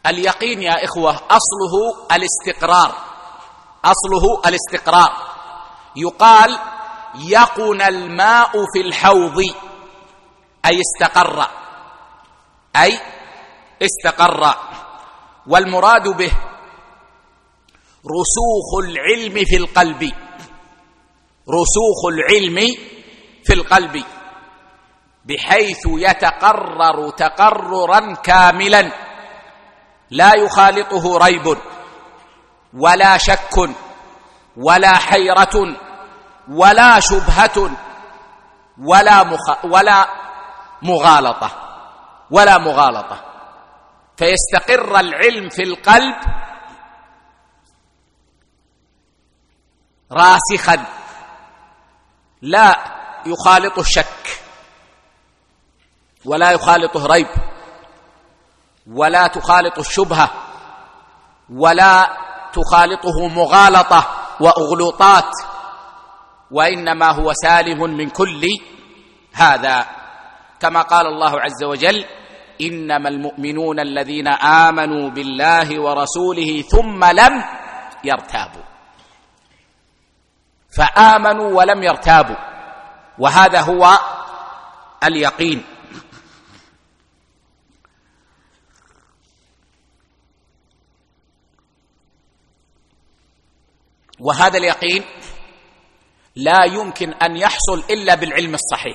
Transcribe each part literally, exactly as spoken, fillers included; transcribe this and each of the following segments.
اليقين يا إخوة أصله الاستقرار، أصله الاستقرار. يقال يقن الماء في الحوض، أي استقر، أي استقر. والمراد به رسوخ العلم في القلب، رسوخ العلم في القلب، بحيث يتقرر تقررا كاملا لا يخالطه ريب ولا شك ولا حيرة ولا شبهة ولا مخ... ولا مغالطة ولا مغالطة فيستقر العلم في القلب راسخا لا يخالطه الشك ولا يخالطه ريب ولا تخالط الشبهة ولا تخالطه مغالطة وأغلوطات، وإنما هو سالم من كل هذا، كما قال الله عز وجل: إنما المؤمنون الذين آمنوا بالله ورسوله ثم لم يرتابوا. فآمنوا ولم يرتابوا، وهذا هو اليقين. وهذا اليقين لا يمكن أن يحصل إلا بالعلم الصحيح،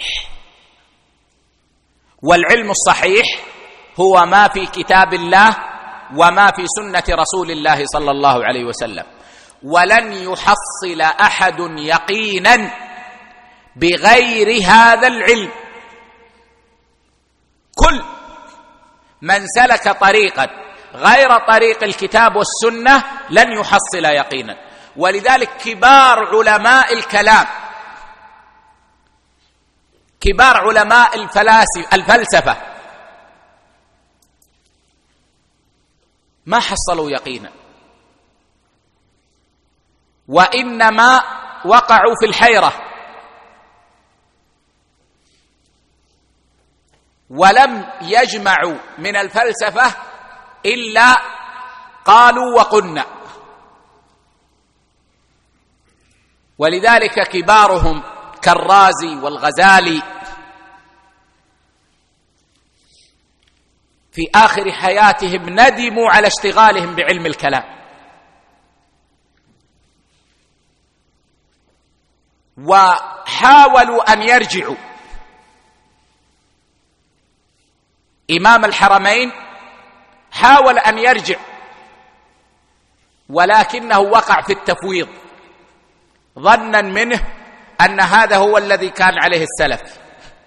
والعلم الصحيح هو ما في كتاب الله وما في سنة رسول الله صلى الله عليه وسلم. ولن يحصل أحد يقينا بغير هذا العلم. كل من سلك طريقا غير طريق الكتاب والسنة لن يحصل يقينا. ولذلك كبار علماء الكلام، كبار علماء الفلسفة ما حصلوا يقينا، وإنما وقعوا في الحيرة، ولم يجمعوا من الفلسفة إلا قالوا وقلنا. ولذلك كبارهم كالرازي والغزالي في آخر حياتهم ندموا على اشتغالهم بعلم الكلام، وحاولوا أن يرجعوا. إمام الحرمين حاول أن يرجع، ولكنه وقع في التفويض ظنا منه أن هذا هو الذي كان عليه السلف.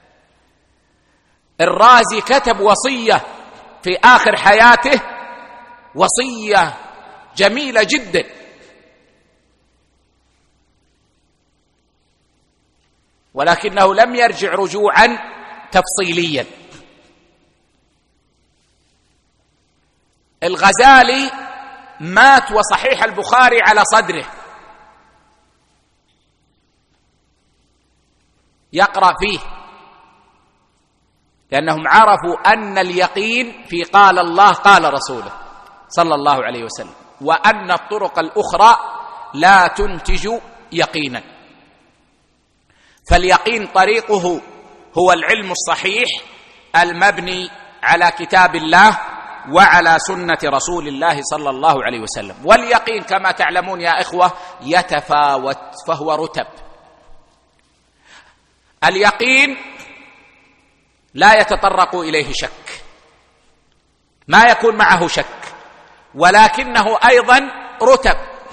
الرازي كتب وصية في آخر حياته، وصية جميلة جدا، ولكنه لم يرجع رجوعا تفصيليا. الغزالي مات وصحيح البخاري على صدره يقرأ فيه، لأنهم عرفوا أن اليقين في قال الله قال رسوله صلى الله عليه وسلم، وأن الطرق الأخرى لا تنتج يقينا. فاليقين طريقه هو العلم الصحيح المبني على كتاب الله وعلى سنة رسول الله صلى الله عليه وسلم. واليقين كما تعلمون يا إخوة يتفاوت، فهو رتب. اليقين لا يتطرق إليه شك، ما يكون معه شك، ولكنه أيضا رتب،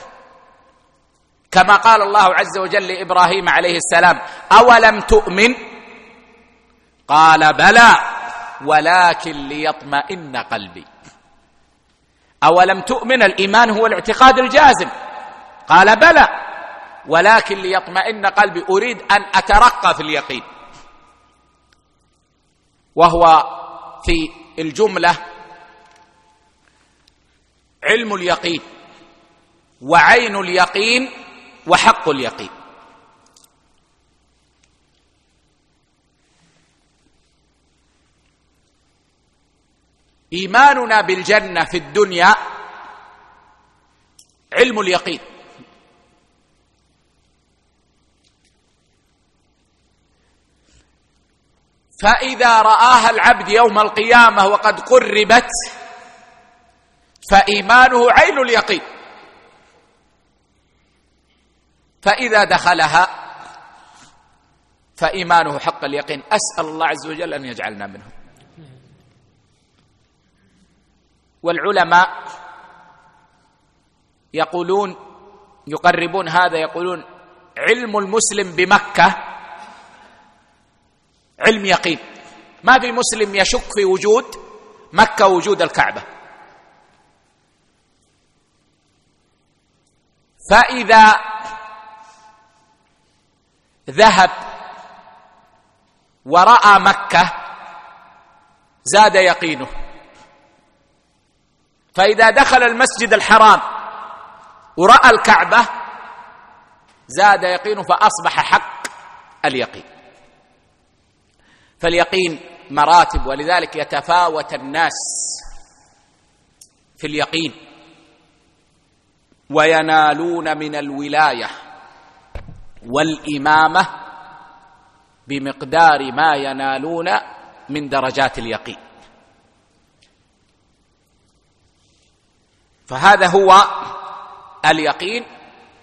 كما قال الله عز وجل لإبراهيم عليه السلام: أولم تؤمن؟ قال بلى ولكن ليطمئن قلبي. أولم تؤمن، الإيمان هو الاعتقاد الجازم، قال بلى ولكن ليطمئن قلبي، أريد أن أترقى في اليقين. وهو في الجملة علم اليقين وعين اليقين وحق اليقين. إيماننا بالجنة في الدنيا علم اليقين، فإذا رآها العبد يوم القيامة وقد قربت فإيمانه عين اليقين، فإذا دخلها فإيمانه حق اليقين. أسأل الله عز وجل أن يجعلنا منهم. والعلماء يقولون يقربون هذا، يقولون علم المسلم بمكة علم يقين، ما في مسلم يشك في وجود مكة ووجود الكعبة. فإذا ذهب ورأى مكة زاد يقينه، فإذا دخل المسجد الحرام ورأى الكعبة زاد يقينه، فأصبح حق اليقين. فاليقين مراتب، ولذلك يتفاوت الناس في اليقين، وينالون من الولاية والإمامة بمقدار ما ينالون من درجات اليقين. فهذا هو اليقين.